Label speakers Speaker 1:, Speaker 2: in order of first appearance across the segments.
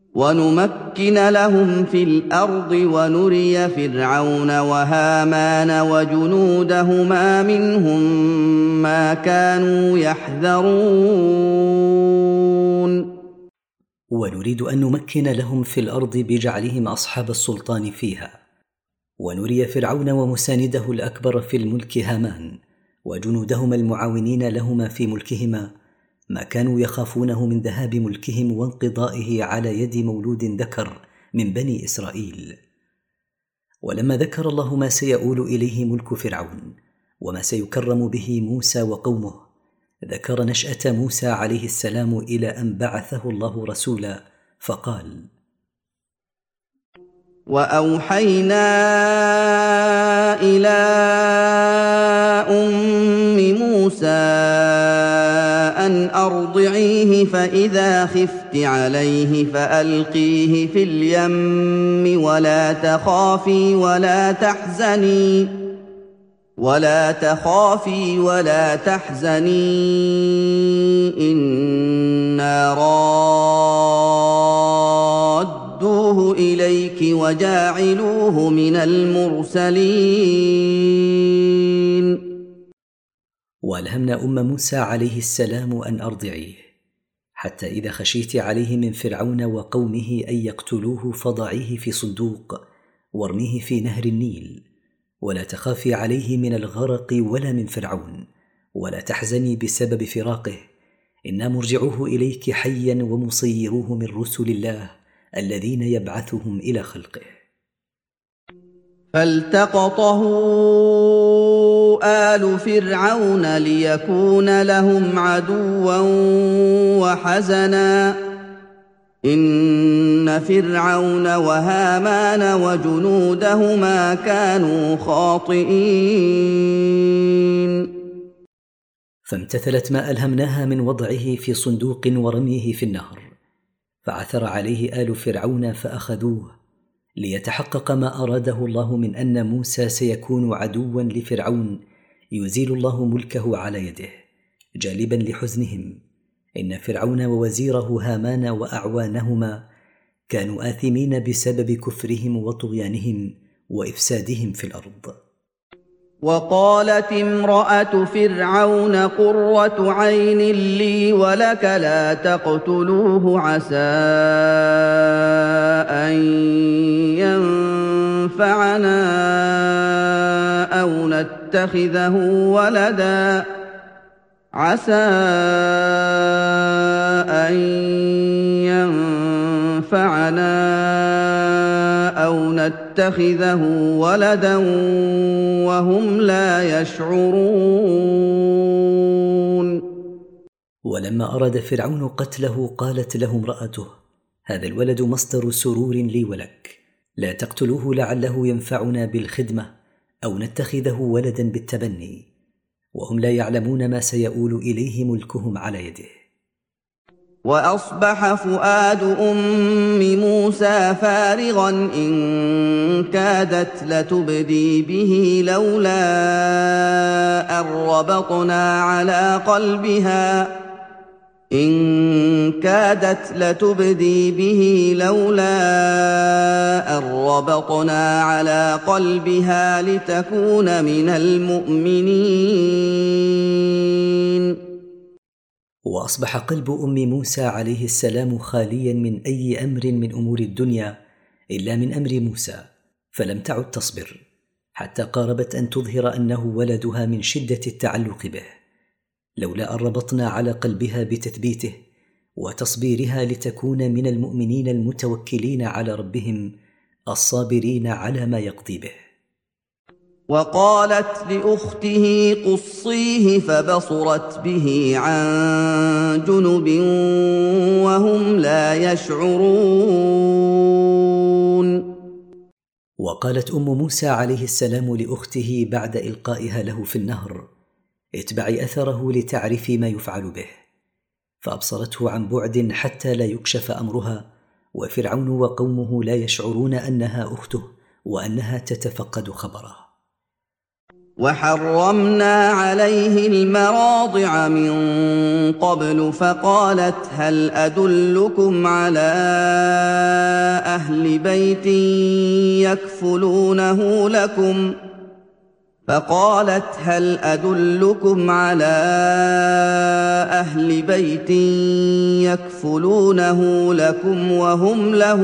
Speaker 1: وَنُمَكِّنَ لَهُمْ فِي الْأَرْضِ وَنُرِيَ فِرْعَوْنَ وَهَامَانَ وَجُنُودَهُمَا مِنْهُم مَّا كَانُوا يَحْذَرُونَ
Speaker 2: ونريد أن نمكن لهم في الأرض بجعلهم أصحاب السلطان فيها، ونري فرعون ومسانده الأكبر في الملك هامان وجنودهما المعاونين لهما في ملكهما ما كانوا يخافونه من ذهاب ملكهم وانقضائه على يد مولود ذكر من بني إسرائيل. ولما ذكر الله ما سيؤول إليه ملك فرعون وما سيكرم به موسى وقومه، ذكر نشأة موسى عليه السلام إلى أن بعثه الله رسولا فقال:
Speaker 1: وَأَوْحَيْنَا إِلَىٰ أُمِّ مُوسَىٰ أَنْ أَرْضِعِيهِ فَإِذَا خِفْتِ عَلَيْهِ فَأَلْقِيهِ فِي الْيَمِّ وَلَا تَخَافِي وَلَا تَحْزَنِي إِنَّا رَادُّوهُ إِلَيْكِ وَجَاعِلُوهُ مِنَ الْمُرْسَلِينَ.
Speaker 2: وألهمنا موسى عليه السلام أن أرضعيه، حتى إذا خشيت عليه من فرعون وقومه أن يقتلوه فضعيه في صندوق وارميه في نهر النيل، ولا تخافي عليه من الغرق ولا من فرعون، ولا تحزني بسبب فراقه، إنا مرجعوه إليك حيا ومصيروه من رسل الله الذين يبعثهم إلى خلقه.
Speaker 1: فالتقطه آل فرعون ليكون لهم عدوا وحزنا إن فرعون وهامان وجنودهما كانوا خاطئين.
Speaker 2: فامتثلت ما ألهمناها من وضعه في صندوق ورميه في النهر، فعثر عليه آل فرعون فأخذوه ليتحقق ما أراده الله من أن موسى سيكون عدوا لفرعون يزيل الله ملكه على يده، جالبا لحزنهم إن فرعون ووزيره هامان وأعوانهما كانوا آثمين بسبب كفرهم وطغيانهم وإفسادهم في الأرض.
Speaker 1: وقالت امرأة فرعون قرة عين لي ولك لا تقتلوه عسى أن ينفعنا أو نتخذه ولدا وهم لا يشعرون.
Speaker 2: ولما أراد فرعون قتله قالت له امرأته: هذا الولد مصدر سرور لي ولك، لا تقتلوه لعله ينفعنا بالخدمة أو نتخذه ولدا بالتبني، وهم لا يعلمون ما سيؤول إليه ملكهم على يده.
Speaker 1: وأصبح فؤاد أم موسى فارغا إن كادت لتبدي به لولا أن ربطنا على قلبها لتكون من المؤمنين.
Speaker 2: وأصبح قلب أم موسى عليه السلام خاليا من أي أمر من أمور الدنيا إلا من أمر موسى، فلم تعد تصبر حتى قاربت أن تظهر أنه ولدها من شدة التعلق به، لولا أن ربطنا على قلبها بتثبيته وتصبيرها لتكون من المؤمنين المتوكلين على ربهم الصابرين على ما يقضي به.
Speaker 1: وقالت لأخته قصيه فبصرت به عن جنب وهم لا يشعرون.
Speaker 2: وقالت أم موسى عليه السلام لأخته بعد إلقائها له في النهر: اتبعي أثره لتعرفي ما يفعل به، فأبصرته عن بعد حتى لا يكشف أمرها، وفرعون وقومه لا يشعرون أنها أخته وأنها تتفقد خبره.
Speaker 1: وحرمنا عليه المراضع من قبل فقالت هل أدلكم على أهل بيت يكفلونه لكم وهم له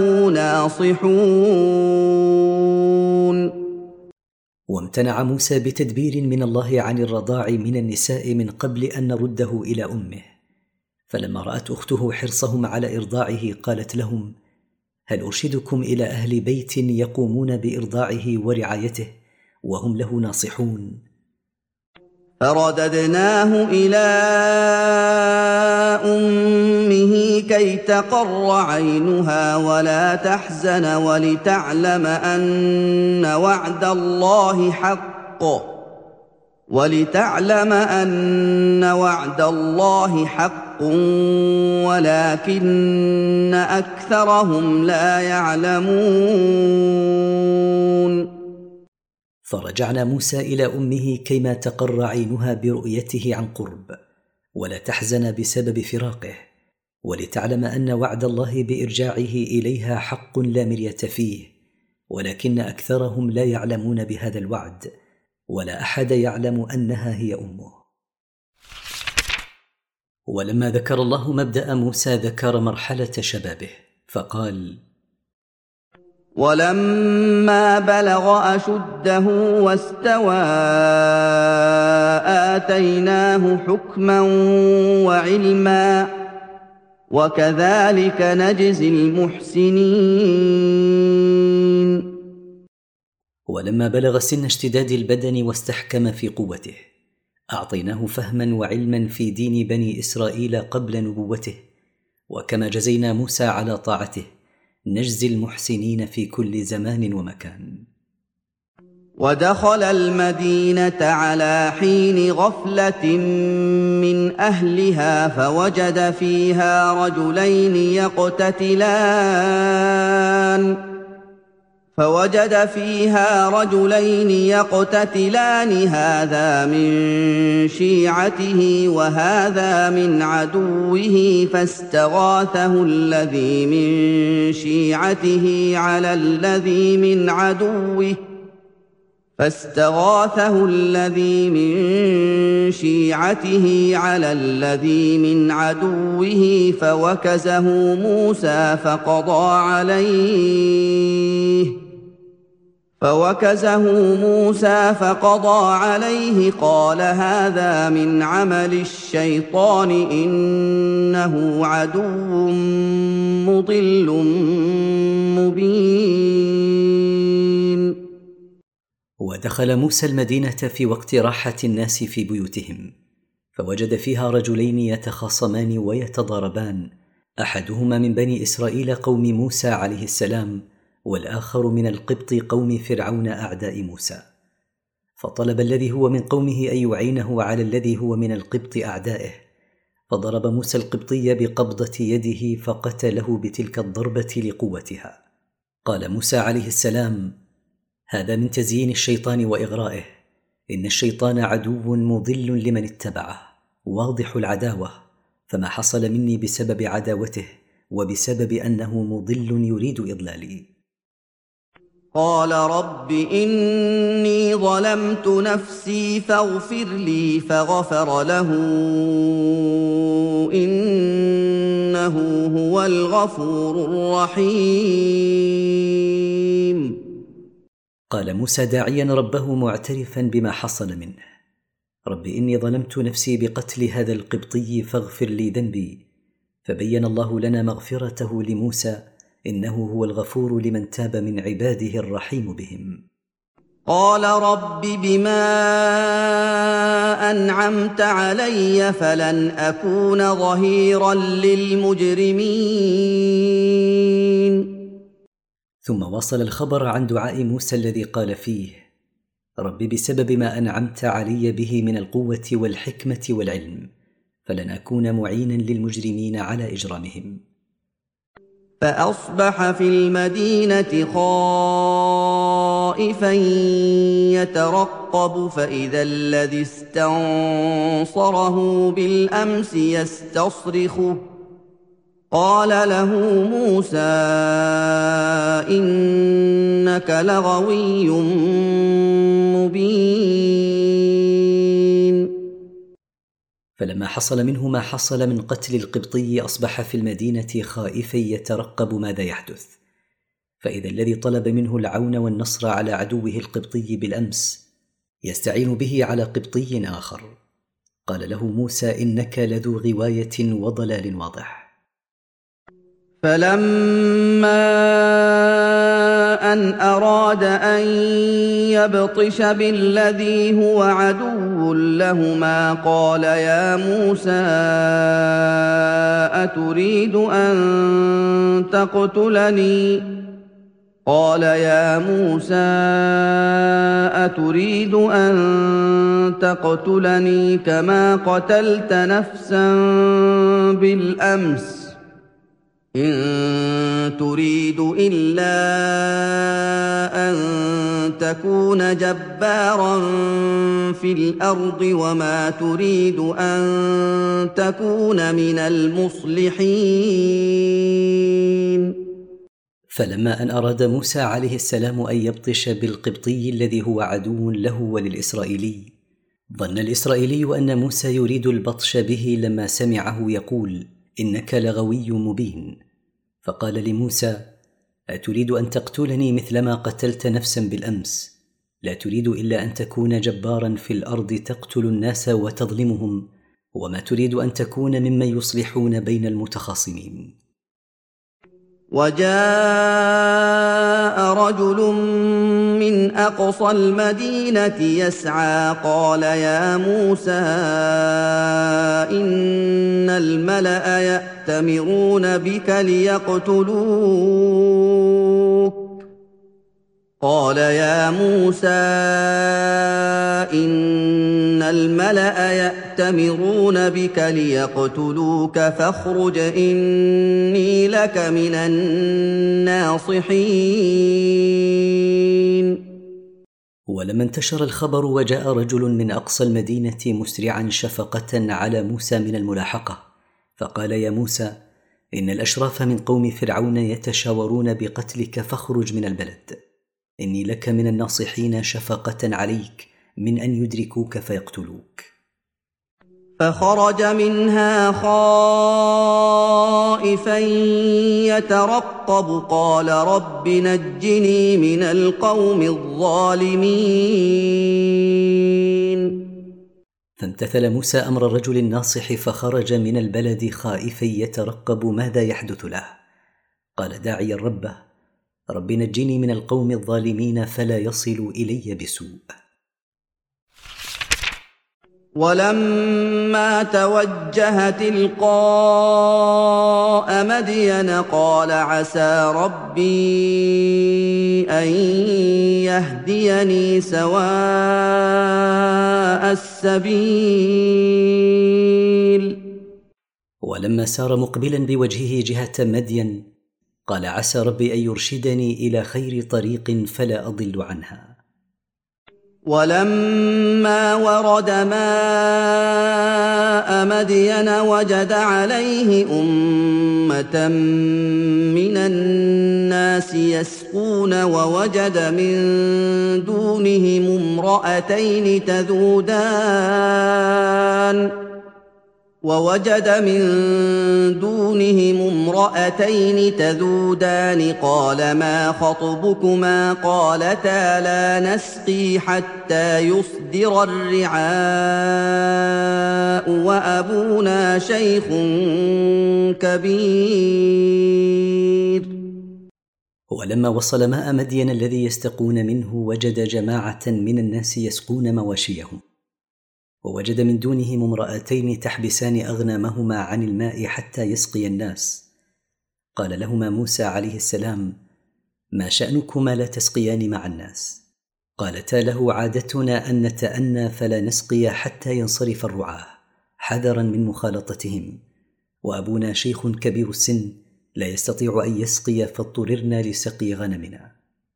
Speaker 1: ناصحون.
Speaker 2: وامتنع موسى بتدبير من الله عن الرضاع من النساء من قبل أن نرده إلى أمه، فلما رأت أخته حرصهم على إرضاعه قالت لهم هل أرشدكم إلى أهل بيت يقومون بإرضاعه ورعايته وهم له ناصحون؟
Speaker 1: فرددناه إلى أمه كي تقر عينها ولا تحزن ولتعلم أن وعد الله حق ولكن أكثرهم لا يعلمون.
Speaker 2: فرجعنا موسى إلى أمه كيما تقر عينها برؤيته عن قرب ولا تحزن بسبب فراقه، ولتعلم أن وعد الله بإرجاعه إليها حق لا مرية فيه، ولكن أكثرهم لا يعلمون بهذا الوعد، ولا أحد يعلم أنها هي أمه. ولما ذكر الله مبدأ موسى ذكر مرحلة شبابه فقال
Speaker 1: ولما بلغ أشده واستوى آتيناه حكما وعلما وكذلك نجزي المحسنين.
Speaker 2: ولما بلغ سن اشتداد البدن واستحكم في قوته أعطيناه فهما وعلما في دين بني إسرائيل قبل نبوته، وكما جزينا موسى على طاعته نجزي المحسنين في كل زمان ومكان.
Speaker 1: ودخل المدينة على حين غفلة من أهلها فوجد فيها رجلين يقتتلان هذا من شيعته وهذا من عدوه فاستغاثه الذي من شيعته على الذي من عدوه فوكزه موسى فقضى عليه قال هذا من عمل الشيطان إنه عدو مضل مبين.
Speaker 2: ودخل موسى المدينة في وقت راحة الناس في بيوتهم فوجد فيها رجلين يتخاصمان ويتضاربان، أحدهما من بني إسرائيل قوم موسى عليه السلام والآخر من القبط قوم فرعون أعداء موسى. فطلب الذي هو من قومه أن يعينه على الذي هو من القبط أعدائه، فضرب موسى القبطي بقبضة يده فقتله بتلك الضربة لقوتها. قال موسى عليه السلام هذا من تزيين الشيطان وإغرائه، إن الشيطان عدو مضل لمن اتبعه واضح العداوة، فما حصل مني بسبب عداوته وبسبب أنه مضل يريد إضلالي.
Speaker 1: قال رب إني ظلمت نفسي فاغفر لي فغفر له إنه هو الغفور الرحيم.
Speaker 2: قال موسى داعيا ربه معترفا بما حصل منه رب إني ظلمت نفسي بقتل هذا القبطي فاغفر لي ذنبي، فبين الله لنا مغفرته لموسى إنه هو الغفور لمن تاب من عباده الرحيم بهم.
Speaker 1: قال رب بما أنعمت علي فلن أكون ظهيرا للمجرمين.
Speaker 2: ثم واصل الخبر عن دعاء موسى الذي قال فيه رب بسبب ما أنعمت علي به من القوة والحكمة والعلم فلن أكون معينا للمجرمين على إجرامهم.
Speaker 1: فأصبح في المدينة خائفا يترقب فإذا الذي استنصره بالأمس يستصرخه قال له موسى إنك لغوي مبين.
Speaker 2: فلما حصل منه ما حصل من قتل القبطي أصبح في المدينة خائفا يترقب ماذا يحدث، فإذا الذي طلب منه العون والنصر على عدوه القبطي بالأمس يستعين به على قبطي آخر. قال له موسى إنك لذو غواية وضلال واضح.
Speaker 1: فلما أن أراد أن يبطش بالذي هو عدو لهما قال يا موسى أتريد أن تقتلني كما قتلت نفسا بالأمس إن تريد إلا أن تكون جبارا في الأرض وما تريد أن تكون من المصلحين.
Speaker 2: فلما أن أراد موسى عليه السلام أن يبطش بالقبطي الذي هو عدو له وللإسرائيلي، ظن الإسرائيلي أن موسى يريد البطش به لما سمعه يقول إنك لغوي مبين، فقال لموسى أتريد أن تقتلني مثلما قتلت نفسا بالأمس؟ لا تريد إلا أن تكون جبارا في الأرض تقتل الناس وتظلمهم، وما تريد أن تكون ممن يصلحون بين المتخاصمين.
Speaker 1: وجاء رجل من أقصى المدينة يسعى قال يا موسى إن الملأ يأتمرون بك ليقتلوك فاخرج إني لك من الناصحين.
Speaker 2: ولما انتشر الخبر وجاء رجل من أقصى المدينة مسرعا شفقة على موسى من الملاحقة، فقال يا موسى إن الأشراف من قوم فرعون يتشاورون بقتلك فاخرج من البلد، إني لك من الناصحين شفقة عليك من أن يدركوك فيقتلوك.
Speaker 1: فخرج منها خائفا يترقب قال رب نجني من القوم الظالمين.
Speaker 2: فامتثل موسى أمر الرجل الناصح فخرج من البلد خائفا يترقب ماذا يحدث له. قال داعيا ربه رب نجني من القوم الظالمين فلا يصل إلي بسوء.
Speaker 1: ولما توجه تلقاء مدين قال عسى ربي أن يهديني سواء السبيل.
Speaker 2: ولما سار مقبلا بوجهه جهة مدين قال عسى ربي أن يرشدني إلى خير طريق فلا أضل عنها.
Speaker 1: ولما ورد ماء مدين وجد عليه أمة من الناس يسقون ووجد من دونهم امرأتين تذودان قال ما خطبكما قالتا لا نسقي حتى يصدر الرعاء وأبونا شيخ كبير.
Speaker 2: ولما وصل ماء مدين الذي يستقون منه وجد جماعة من الناس يسقون مواشيهم، ووجد من دونهم امرأتين تحبسان أغنامهما عن الماء حتى يسقي الناس. قال لهما موسى عليه السلام ما شأنكما لا تسقيان مع الناس؟ قالتا له عادتنا أن نتأنى فلا نسقي حتى ينصرف الرعاة حذرا من مخالطتهم، وأبونا شيخ كبير السن لا يستطيع أن يسقي فاضطررنا لسقي غنمنا.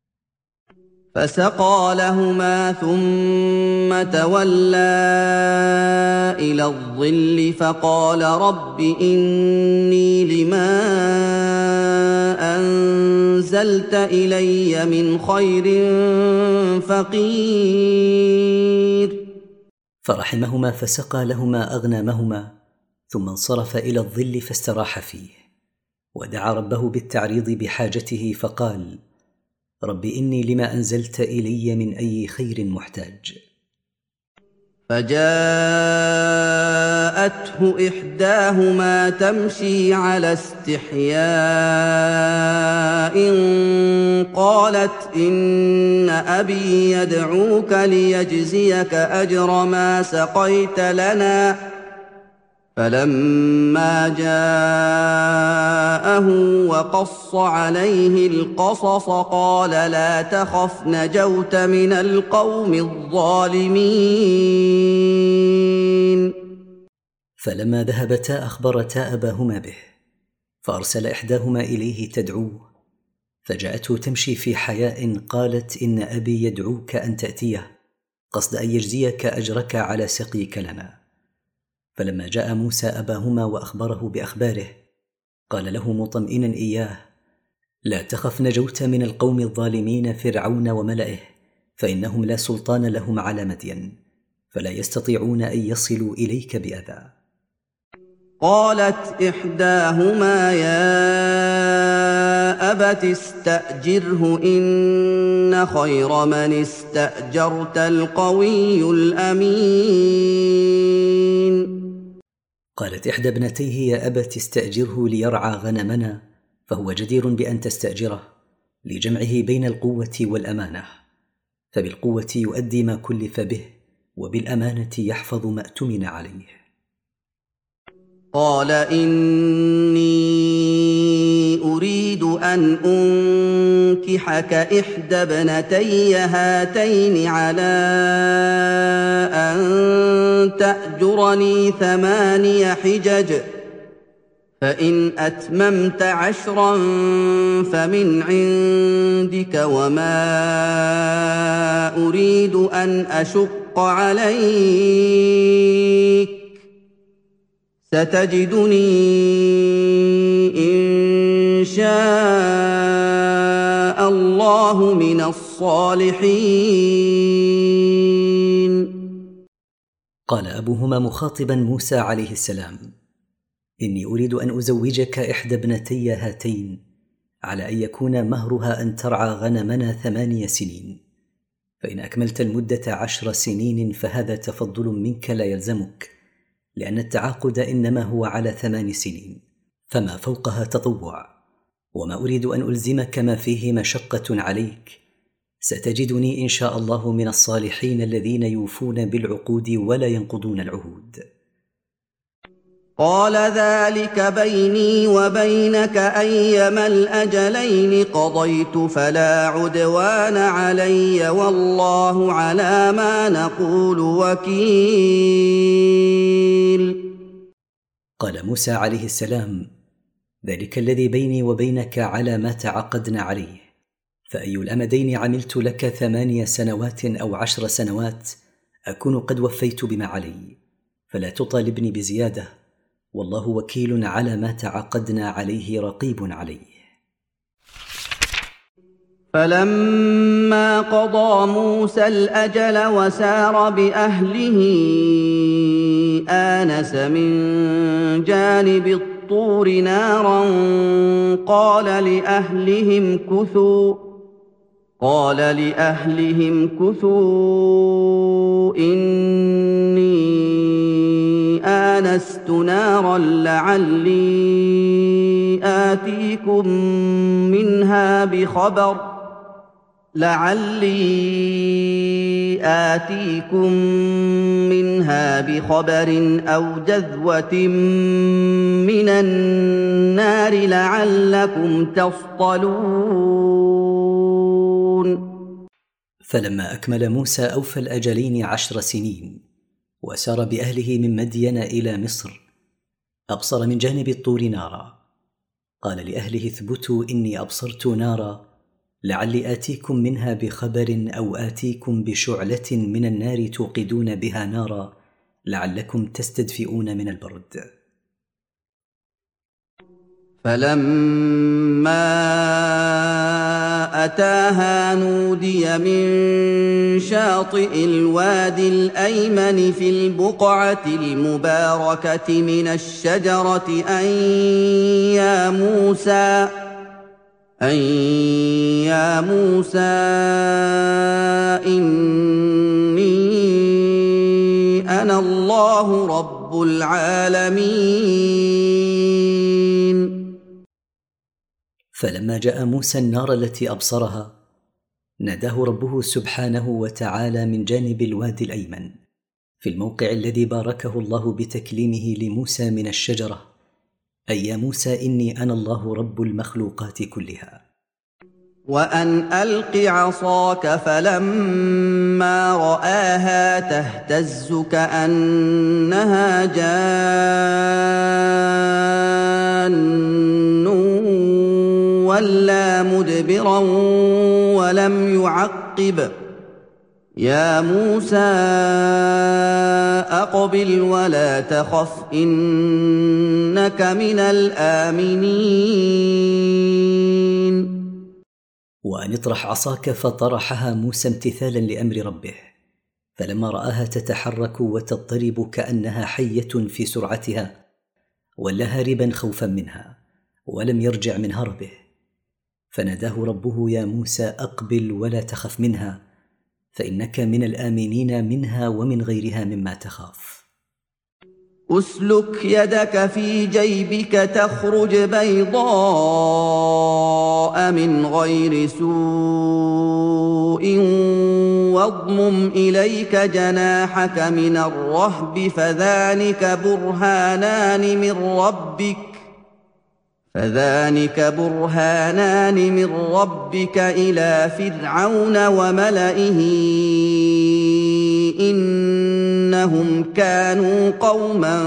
Speaker 1: فسقى لهما ثم تولى إلى الظل فقال رب إني لما أنزلت إلي من خير فقير.
Speaker 2: فرحمهما فسقى لهما أغنامهما ثم انصرف إلى الظل فاستراح فيه، ودعا ربه بالتعريض بحاجته فقال رب إني لما أنزلت إلي من أي خير محتاج.
Speaker 1: فجاءته إحداهما تمشي على استحياء قالت إن أبي يدعوك ليجزيك أجر ما سقيت لنا. فلما جاءه وقص عليه القصص قال لا تخف نجوت من القوم الظالمين.
Speaker 2: فلما ذهبتا أخبرتا أباهما به، فأرسل إحداهما إليه تدعوه، فجاءته تمشي في حياء قالت إن أبي يدعوك أن تأتيه قصد أن يجزيك أجرك على سقيك لنا. فلما جاء موسى أباهما وأخبره بأخباره قال له مطمئنا إياه لا تخف نجوت من القوم الظالمين فرعون وملئه، فإنهم لا سلطان لهم على مدين، فلا يستطيعون أن يصلوا إليك بأذى.
Speaker 1: قالت إحداهما يا أبت استأجره إن خير من استأجرت القوي الأمين.
Speaker 2: قالت إحدى ابنتيه يا أبت استأجره ليرعى غنمنا، فهو جدير بأن تستأجره لجمعه بين القوة والأمانة، فبالقوة يؤدي ما كلف به، وبالأمانة يحفظ ما اؤتمن عليه.
Speaker 1: قال إني أريد أن أنكحك إحدى ابنتي هاتين على أن تأجرني 8 حجج، فإن أتممت 10 فمن عندك، وما أريد أن أشق عليك، ستجدني إن شاء الله من الصالحين.
Speaker 2: قال أبوهما مخاطبا موسى عليه السلام إني أريد أن أزوجك إحدى ابنتي هاتين على أن يكون مهرها أن ترعى غنمنا 8 سنين، فإن أكملت المدة 10 سنين فهذا تفضل منك لا يلزمك، لأن التعاقد إنما هو على 8 سنين، فما فوقها تطوع، وما أريد أن ألزمك ما فيه مشقة عليك، ستجدني إن شاء الله من الصالحين الذين يوفون بالعقود ولا ينقضون العهود.
Speaker 1: قال ذلك بيني وبينك أيما الأجلين قضيت فلا عدوان علي والله على ما نقول وكيل.
Speaker 2: قال موسى عليه السلام ذلك الذي بيني وبينك على ما تعقدنا عليه، فأي الأمدين عملت لك 8 سنوات أو 10 سنوات أكون قد وفيت بما علي، فلا تطالبني بزيادة، والله وكيل على ما تعقدنا عليه رقيب عليه.
Speaker 1: فلما قضى موسى الأجل وسار بأهله آنس من جانب الطور نارا قال لأهلهم كثوا إني آنست نارا لعلي آتيكم منها بخبر أو جذوة من النار لعلكم تصطلون.
Speaker 2: فلما أكمل موسى أوفى الأجلين 10 سنين وسار بأهله من مدين إلى مصر، أبصر من جانب الطور نارا، قال لأهله اثبتوا إني أبصرت نارا لعلي آتيكم منها بخبر أو آتيكم بشعلة من النار توقدون بها نارا لعلكم تستدفئون من البرد.
Speaker 1: فلما أتاها نودي من شاطئ الوادي الأيمن في البقعة المباركة من الشجرة أن يا موسى إني أنا الله رب العالمين.
Speaker 2: فلما جاء موسى النار التي أبصرها ناداه ربه سبحانه وتعالى من جانب الوادي الأيمن في الموقع الذي باركه الله بتكليمه لموسى من الشجرة، أي يا موسى إني أنا الله رب المخلوقات كلها.
Speaker 1: وأن ألق عصاك فلما رآها تهتز كأنها جان ولا مدبرا ولم يعقب يا موسى أقبل ولا تخف إنك من الآمنين.
Speaker 2: وأن اطرح عصاك فطرحها موسى امتثالا لأمر ربه، فلما رآها تتحرك وتضطرب كأنها حية في سرعتها ولا هاربا خوفا منها ولم يرجع من هربه، فناداه ربه يا موسى أقبل ولا تخف منها فإنك من الآمنين منها ومن غيرها مما تخاف.
Speaker 1: أسلك يدك في جيبك تخرج بيضاء من غير سوء واضمم إليك جناحك من الرهب فذلك برهانان من ربك إلى فرعون وملئه إنهم كانوا قوما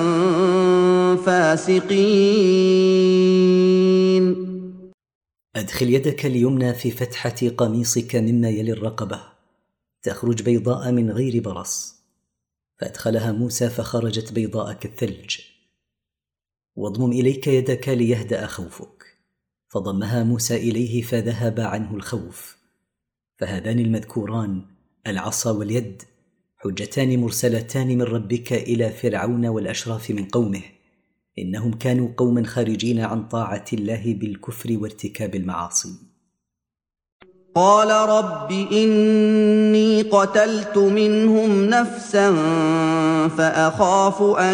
Speaker 1: فاسقين.
Speaker 2: أدخل يدك اليمنى في فتحة قميصك مما يلي الرقبة تخرج بيضاء من غير برص، فأدخلها موسى فخرجت بيضاء كالثلج. واضمم إليك يدك ليهدأ خوفك، فضمها موسى إليه فذهب عنه الخوف. فهذان المذكوران العصا واليد حجتان مرسلتان من ربك إلى فرعون والأشراف من قومه، إنهم كانوا قوما خارجين عن طاعة الله بالكفر وارتكاب المعاصي.
Speaker 1: قال رب إني قتلت منهم نفسا فأخاف أن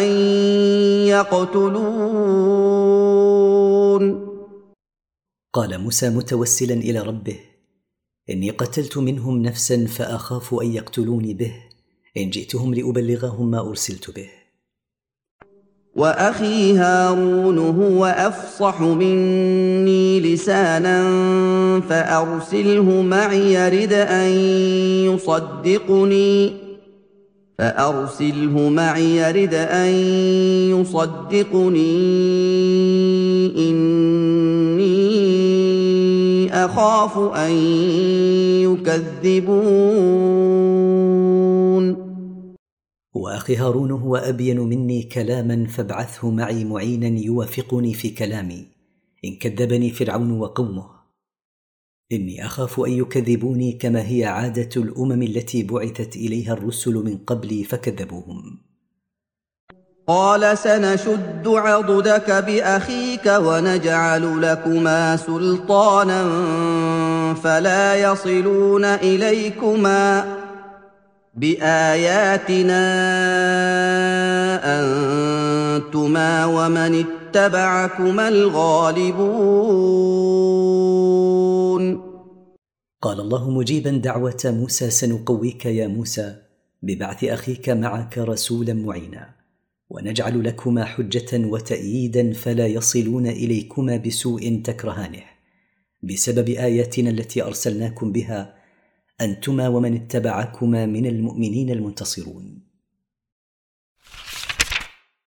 Speaker 1: يقتلون.
Speaker 2: قال موسى متوسلا إلى ربه إني قتلت منهم نفسا فأخاف أن يقتلوني به إن جئتهم لأبلغهم ما أرسلت به.
Speaker 1: وأخي هارون هو أفصح مني لسانا فأرسله معي يرد أن يصدقني إني أخاف أن يكذبون.
Speaker 2: وأخي هارون هو أبين مني كلاما فابعثه معي معينا يوافقني في كلامي إن كذبني فرعون وقومه، إني أخاف أن يكذبوني كما هي عادة الأمم التي بعثت إليها الرسل من قبلي فكذبوهم.
Speaker 1: قال سنشد عضدك بأخيك ونجعل لكما سلطانا فلا يصلون إليكما بآياتنا أنتما ومن اتبعكما الغالبون.
Speaker 2: قال الله مجيبا دعوة موسى سنقويك يا موسى ببعث أخيك معك رسولا معينا ونجعل لكما حجة وتأييدا فلا يصلون إليكما بسوء تكرهانه بسبب آياتنا التي أرسلناكم بها أنتما ومن اتبعكما من المؤمنين المنتصرون.